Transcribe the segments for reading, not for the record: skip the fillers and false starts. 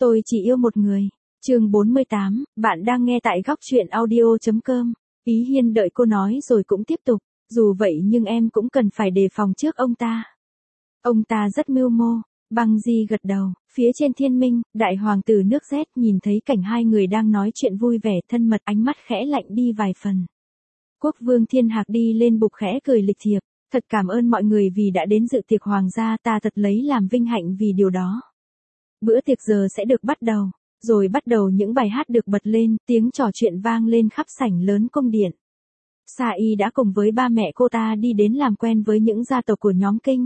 Tôi chỉ yêu một người. Chương 48, bạn đang nghe tại góc truyện audio.com. Ý Hiên đợi cô nói rồi cũng tiếp tục, dù vậy nhưng em cũng cần phải đề phòng trước ông ta. Ông ta rất mưu mô. Băng Di gật đầu, phía trên thiên minh, đại hoàng tử nước Z nhìn thấy cảnh hai người đang nói chuyện vui vẻ thân mật, ánh mắt khẽ lạnh đi vài phần. Quốc vương Thiên Hạc đi lên bục khẽ cười lịch thiệp, thật cảm ơn mọi người vì đã đến dự tiệc hoàng gia, ta thật lấy làm vinh hạnh vì điều đó. Bữa tiệc giờ sẽ được bắt đầu, rồi bắt đầu những bài hát được bật lên, tiếng trò chuyện vang lên khắp sảnh lớn cung điện. Sa Y đã cùng với ba mẹ cô ta đi đến làm quen với những gia tộc của nhóm Kinh.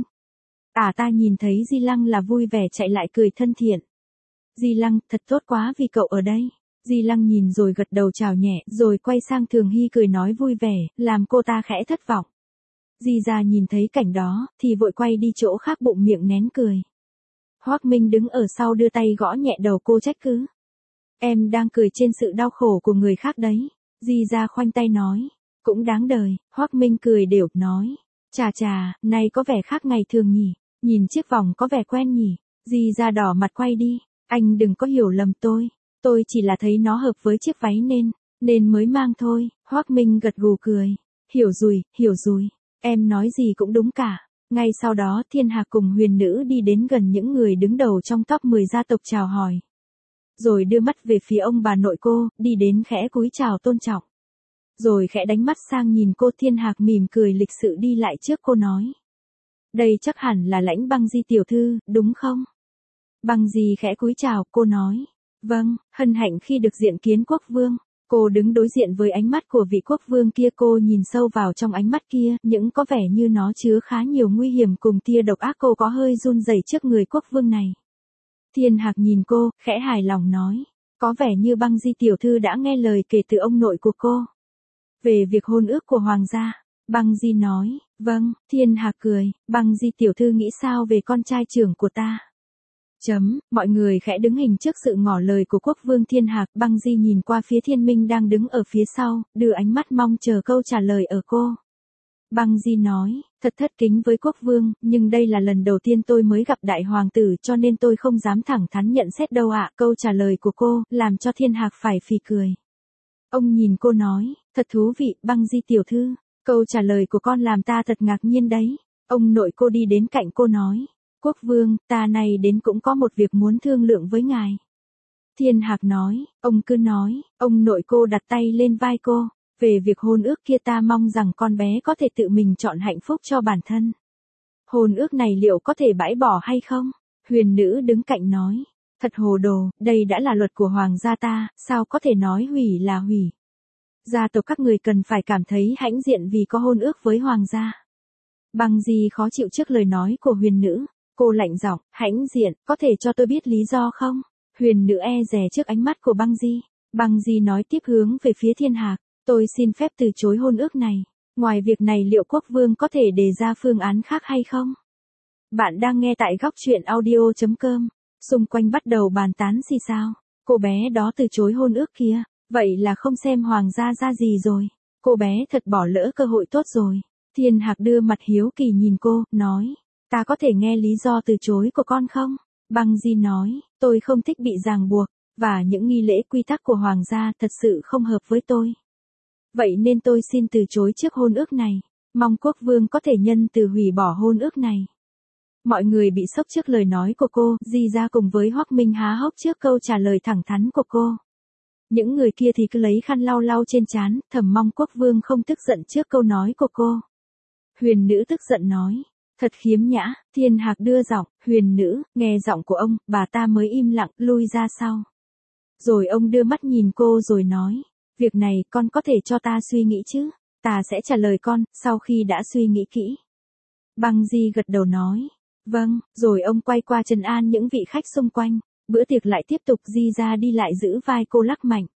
Ta nhìn thấy Di Lăng là vui vẻ chạy lại cười thân thiện. Di Lăng, thật tốt quá vì cậu ở đây. Di Lăng nhìn rồi gật đầu chào nhẹ, rồi quay sang Thường Hy cười nói vui vẻ, làm cô ta khẽ thất vọng. Di Gia nhìn thấy cảnh đó, thì vội quay đi chỗ khác bụng miệng nén cười. Hoắc Minh đứng ở sau đưa tay gõ nhẹ đầu cô trách cứ. Em đang cười trên sự đau khổ của người khác đấy. Di Gia khoanh tay nói. Cũng đáng đời, Hoắc Minh cười đều, nói. Chà, nay có vẻ khác ngày thường nhỉ, nhìn chiếc vòng có vẻ quen nhỉ. Di Gia đỏ mặt quay đi. Anh đừng có hiểu lầm tôi chỉ là thấy nó hợp với chiếc váy nên mới mang thôi. Hoắc Minh gật gù cười. Hiểu rồi, em nói gì cũng đúng cả. Ngay sau đó Thiên Hạc cùng Huyền Nữ đi đến gần những người đứng đầu trong top 10 gia tộc chào hỏi. Rồi đưa mắt về phía ông bà nội cô, đi đến khẽ cúi chào tôn trọng. Rồi khẽ đánh mắt sang nhìn cô. Thiên Hạc mỉm cười lịch sự đi lại trước cô nói. Đây chắc hẳn là Lãnh Băng Di tiểu thư, đúng không? Băng Di khẽ cúi chào, cô nói. Vâng, hân hạnh khi được diện kiến quốc vương. Cô đứng đối diện với ánh mắt của vị quốc vương kia, cô nhìn sâu vào trong ánh mắt kia, những có vẻ như nó chứa khá nhiều nguy hiểm cùng tia độc ác. Cô có hơi run rẩy trước người quốc vương này. Thiên Hạc nhìn cô, khẽ hài lòng nói. Có vẻ như Băng Di tiểu thư đã nghe lời kể từ ông nội của cô. Về việc hôn ước của hoàng gia, Băng Di nói. Vâng, Thiên Hạc cười, Băng Di tiểu thư nghĩ sao về con trai trưởng của ta? Mọi người khẽ đứng hình trước sự ngỏ lời của quốc vương Thiên Hạc. Băng Di nhìn qua phía Thiên Minh đang đứng ở phía sau, đưa ánh mắt mong chờ câu trả lời ở cô. Băng Di nói, thật thất kính với quốc vương, nhưng đây là lần đầu tiên tôi mới gặp đại hoàng tử cho nên tôi không dám thẳng thắn nhận xét đâu ạ. Câu trả lời của cô, làm cho Thiên Hạc phải phì cười. Ông nhìn cô nói, thật thú vị, Băng Di tiểu thư, câu trả lời của con làm ta thật ngạc nhiên đấy. Ông nội cô đi đến cạnh cô nói. Quốc vương, ta này đến cũng có một việc muốn thương lượng với ngài. Thiên Hạc nói, ông cứ nói. Ông nội cô đặt tay lên vai cô. Về việc hôn ước kia ta mong rằng con bé có thể tự mình chọn hạnh phúc cho bản thân. Hôn ước này liệu có thể bãi bỏ hay không? Huyền Nữ đứng cạnh nói. Thật hồ đồ, đây đã là luật của hoàng gia ta, sao có thể nói hủy là hủy. Gia tộc các người cần phải cảm thấy hãnh diện vì có hôn ước với hoàng gia. Băng Di khó chịu trước lời nói của Huyền Nữ. Cô lạnh giọng, hãnh diện, có thể cho tôi biết lý do không? Huyền Nữ e dè trước ánh mắt của Băng Di. Băng Di nói tiếp hướng về phía Thiên Hạc. Tôi xin phép từ chối hôn ước này. Ngoài việc này liệu quốc vương có thể đề ra phương án khác hay không? Bạn đang nghe tại góc truyện audio.com. Xung quanh bắt đầu bàn tán xì xào. Cô bé đó từ chối hôn ước kia. Vậy là không xem hoàng gia ra gì rồi. Cô bé thật bỏ lỡ cơ hội tốt rồi. Thiên Hạc đưa mặt hiếu kỳ nhìn cô, nói. Ta có thể nghe lý do từ chối của con không? Băng Di nói, tôi không thích bị ràng buộc, và những nghi lễ quy tắc của hoàng gia thật sự không hợp với tôi. Vậy nên tôi xin từ chối trước hôn ước này, mong quốc vương có thể nhân từ hủy bỏ hôn ước này. Mọi người bị sốc trước lời nói của cô, Di Gia cùng với Hoắc Minh há hốc trước câu trả lời thẳng thắn của cô. Những người kia thì cứ lấy khăn lau lau trên trán, thầm mong quốc vương không tức giận trước câu nói của cô. Huyền Nữ tức giận nói. Thật khiếm nhã. Thiên Hạc đưa giọng, Huyền Nữ, nghe giọng của ông, bà ta mới im lặng, lui ra sau. Rồi ông đưa mắt nhìn cô rồi nói, việc này con có thể cho ta suy nghĩ chứ, ta sẽ trả lời con, sau khi đã suy nghĩ kỹ. Băng Di gật đầu nói, vâng, rồi ông quay qua trấn an những vị khách xung quanh, bữa tiệc lại tiếp tục. Di Gia đi lại giữ vai cô lắc mạnh.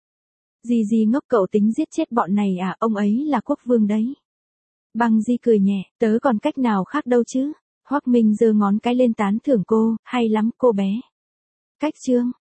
Di ngốc, cậu tính giết chết bọn này à, ông ấy là quốc vương đấy. Băng Di cười nhẹ, tớ còn cách nào khác đâu chứ. Hoắc Minh giơ ngón cái lên tán thưởng cô, hay lắm cô bé. Cách chương,